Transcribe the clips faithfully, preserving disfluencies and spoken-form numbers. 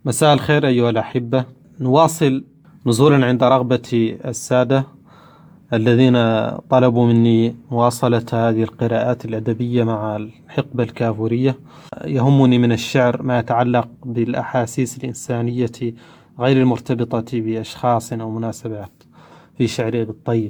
مساء الخير أيها الأحبة. نواصل نزولا عند رغبة السادة الذين طلبوا مني مواصلة هذه القراءات الأدبية مع الحقبة الكافورية. يهمني من الشعر ما يتعلق بالأحاسيس الإنسانية غير المرتبطة بأشخاص أو مناسبات في شعر أبي الطيب.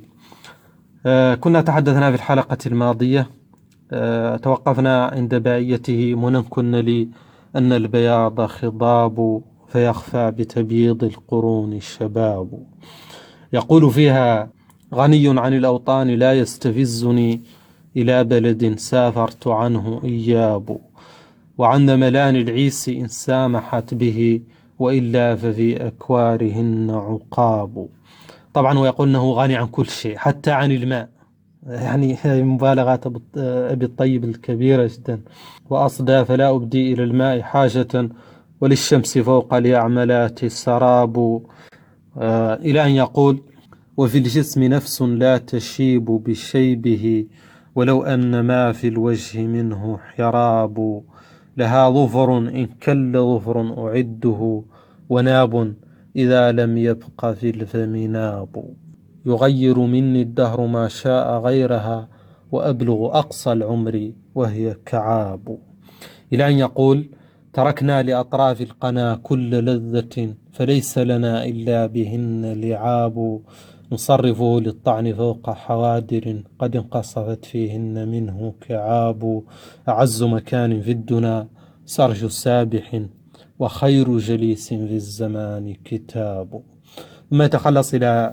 كنا تحدثنا في الحلقة الماضية، توقفنا عند بائيته: منى كن لي أن البياض خضاب فيخفى بتبييض القرون الشباب. يقول فيها: غني عن الأوطان لا يستفزني إلى بلد سافرت عنه إياب، وعن ملان العيس إن سامحت به وإلا ففي أكوارهن عقاب. طبعا ويقول أنه غني عن كل شيء حتى عن الماء، يعني مبالغات أبي الطيب الكبيرة جدا. وأصدى فلا أبدي إلى الماء حاجة وللشمس فوق اليعملات سراب، آه إلى أن يقول: وفي الجسم نفس لا تشيب بشيبه ولو أن ما في الوجه منه حراب، لها ظفر إن كل ظفر أعده وناب إذا لم يبق في الفم ناب، يغير مني الدهر ما شاء غيرها وأبلغ أقصى العمر وهي كعاب. إلى أن يقول: تركنا لأطراف القنا كل لذة فليس لنا إلا بهن لعاب، نصرفه للطعن فوق حوادر قد انقصفت فيهن منه كعاب، أعز مكان في الدنا سرج سابح وخير جليس في الزمان كتاب. ثم يتخلص إلى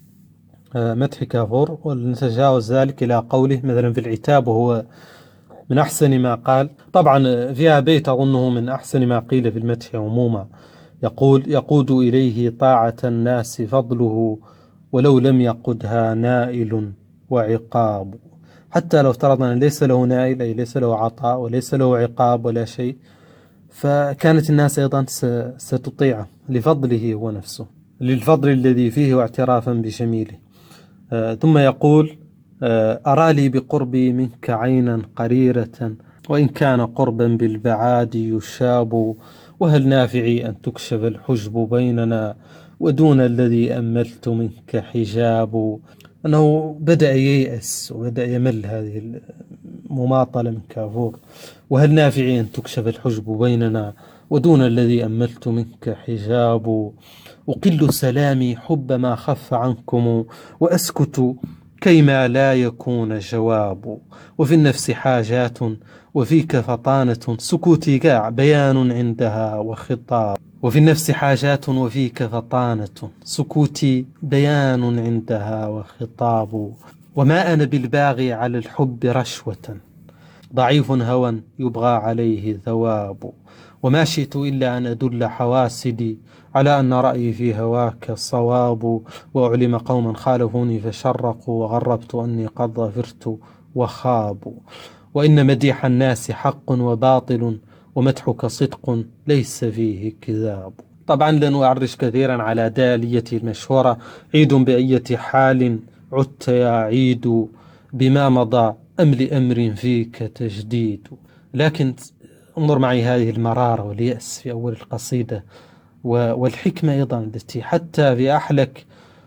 مدح كافور، ونتجاوز ذلك إلى قوله مثلا في العتاب وهو من أحسن ما قال. طبعا فيها بيت أظنه من أحسن ما قيل في المدح عموما، يقول: يقود إليه طاعة الناس فضله ولو لم يقدها نائل وعقاب. حتى لو افترضنا أن ليس له نائل، أي ليس له عطاء وليس له عقاب ولا شيء، فكانت الناس أيضا ستطيعه لفضله هو نفسه، للفضل الذي فيه واعترافا بجميله. آه ثم يقول: آه أرى لي بقربي منك عينا قريرة وإن كان قربا بالبعاد يشاب، وهل نافعي أن تكشف الحجب بيننا ودون الذي أملت منك حجاب. أنه بدأ ييأس وبدأ يمل هذه المماطلة من كافور. وهل نافعي أن تكشف الحجب بيننا ودون الذي أملت منك حجاب، أقل سلامي حب ما خف عنكم وأسكت كيما لا يكون جواب، وفي النفس حاجات وفيك فطانة سكوتي قاع بيان عندها وخطاب، وفي النفس حاجات وفيك فطانة سكوتي بيان عندها وخطاب، وما أنا بالباغي على الحب رشوة ضعيف هوى يبغى عليه ثواب، وما شئت إلا أن أدل حواسدي على أن رأيي في هواك صواب، وأعلم قوما خالفوني فشرقوا وغربت أني قد ظفرت وخابوا، وإن مديح الناس حق وباطل ومدحك صدق ليس فيه كذاب. طبعا لن أعرج كثيرا على داليتي المشهورة: عيد بأية حال عدت يا عيد بما مضى أم لأمر فيك تجديد. لكن انظر معي هذه المرارة واليأس في أول القصيدة، والحكمة أيضا التي حتى في أحلك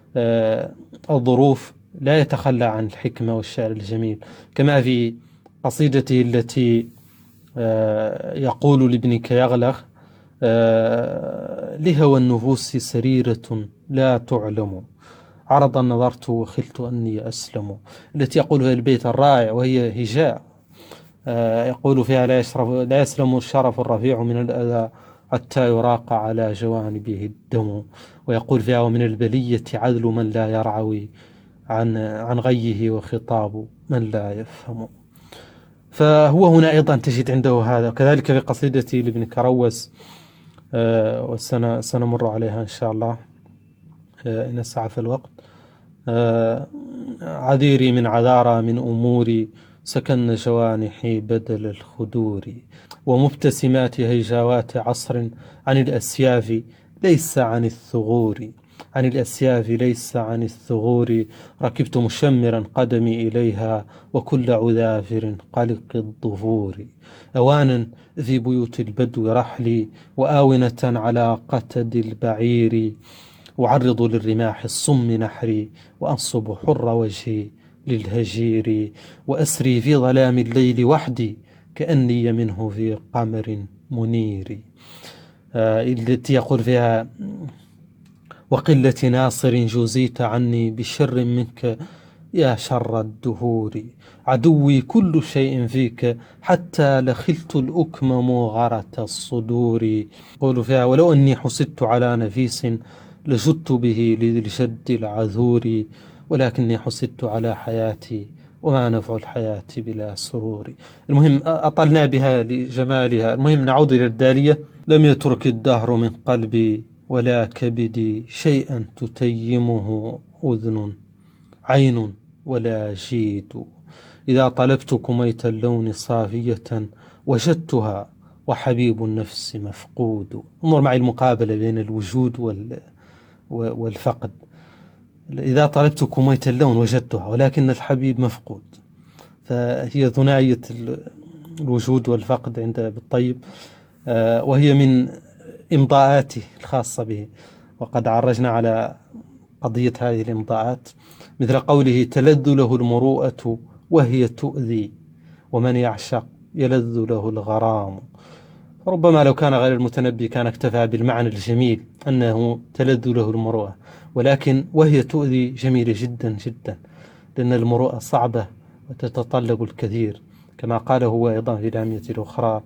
الظروف لا يتخلى عن الحكمة والشعر الجميل، كما في قصيدته التي يقول لابنك يغلغ: لهوى النفوس سريرة لا تعلم عرضا نظرت وخلت أني أسلم، التي يقول في البيت الرائع وهي هجاء، يقول فيها: لا, لا يسلم الشرف الرفيع من الأذى حتى يراق على جوانبه الدم، ويقول فيها: ومن البلية عذل من لا يرعوي عن, عن غيه وخطاب من لا يفهم. فهو هنا أيضا تجد عنده هذا. كذلك في قصيدتي لابن كروس، وسنمر عليها إن شاء الله إن اسعف الوقت: عذيري من عذارى من أموري سكن جوانحي بدل الخدور، ومبتسمات هيجاوات عصر عن الأسياف ليس عن الثغور، عن الأسياف ليس عن الثغور، ركبت مشمرا قدمي إليها وكل عذافر قلق الظفور. أوانا في بيوت البدو رحلي وآونة على قتد البعير، أعرض للرماح الصم نحري وأنصب حر وجهي للهجير، وأسري في ظلام الليل وحدي كأني منه في قمر منير. آه التي يقول فيها: وقلة ناصر جزيت عني بشر منك يا شر الدهور، عدوي كل شيء فيك حتى لخلت الأكم مغرة الصدور. يقول فيها: ولو أني حسدت على نفيس لجدت به للجد العذور، ولكني حسدت على حياتي وما نفع الحياة بلا سرور. المهم أطلنا بها لجمالها. المهم نعود إلى الدالية: لم يترك الدهر من قلبي ولا كبدي شيئا تتيمه أذن عين ولا جيد، إذا طلبت كميت اللون صافية وجدتها وحبيب النفس مفقود. انظر معي المقابلة بين الوجود والفقد. إذا طلبت كميت اللون وجدتها ولكن الحبيب مفقود، فهي ثنائية الوجود والفقد عند بالطيب، وهي من إمضاءاته الخاصة به. وقد عرجنا على قضية هذه الإمضاءات، مثل قوله: تلذ له المروءة وهي تؤذي، ومن يعشق يلذ له الغرام. ربما لو كان غير المتنبي كان اكتفى بالمعنى الجميل أنه تلذ له المروءة، ولكن وهي تؤذي جميلة جدا جدا، لأن المروءة صعبة وتتطلب الكثير، كما قال هو أيضا في العامية الأخرى: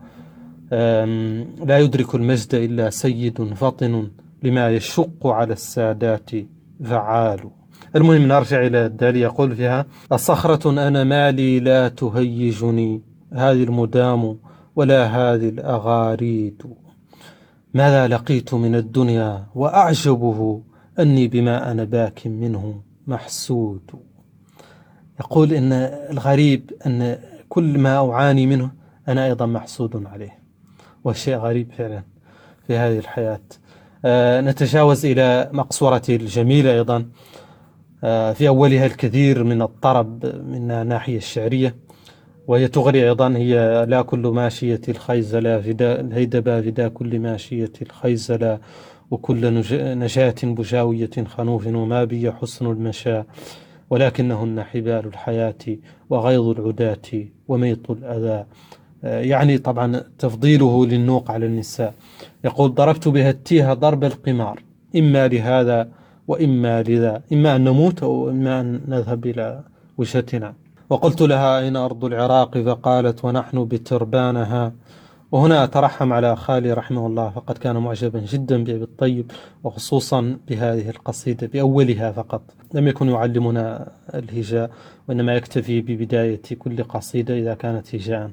لا يدرك المجد إلا سيد فطن، لما يشق على السادات فعال. المهم نرجع إلى الدالية. يقول فيها: الصخرة أنا مالي لا تهيجني هذه المدام ولا هذه الأغاريد، ماذا لقيت من الدنيا وأعجبه أني بما أنا باك منه محسود. يقول إن الغريب أن كل ما أعاني منه أنا أيضا محسود عليه، والشيء غريب فعلا في هذه الحياة. آه نتجاوز إلى مقصورته الجميلة أيضا، آه في أولها الكثير من الطرب من الناحية الشعرية، وهي تغري أيضا: هي لا كل ماشية الخيزلة فدا الهيدبة فدا كل ماشية الخيزلة، وكل نجاة بجاوية خنوف، وما بي حسن المشاء ولكنهن حبال الحياة وغيظ العداة وميط الأذى. يعني طبعا تفضيله للنوق على النساء. يقول: ضربت بها التيه ضرب القمار، إما لهذا وإما لذا، إما أن نموت أو إما أن نذهب إلى وجهتنا. وقلت لها: أين أرض العراق؟ فقالت: ونحن بتربانها. وهنا أترحم على خالي رحمه الله، فقد كان معجبا جدا بأبي الطيب، وخصوصا بهذه القصيدة بأولها فقط، لم يكن يعلمنا الهجاء، وإنما يكتفي ببداية كل قصيدة إذا كانت هجاء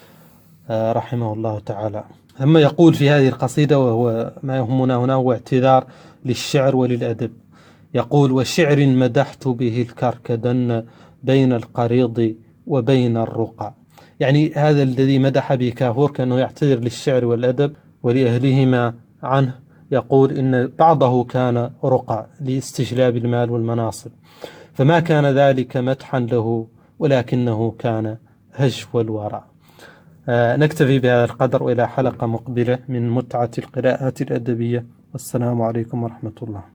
رحمه الله تعالى. ثم يقول في هذه القصيدة، وهو ما يهمنا هنا هو اعتذار للشعر وللأدب، يقول: وشعر مدحت به الكركدن بين القريض وبين الرقى. يعني هذا الذي مدح به كافور كأنه يعتذر للشعر والأدب ولأهلهما عنه، يقول إن بعضه كان رقى لاستجلاب المال والمناصب، فما كان ذلك مدحا له ولكنه كان هجو الورى. آه نكتفي بهذا القدر، وإلى حلقة مقبلة من متعة القراءات الأدبية، والسلام عليكم ورحمة الله.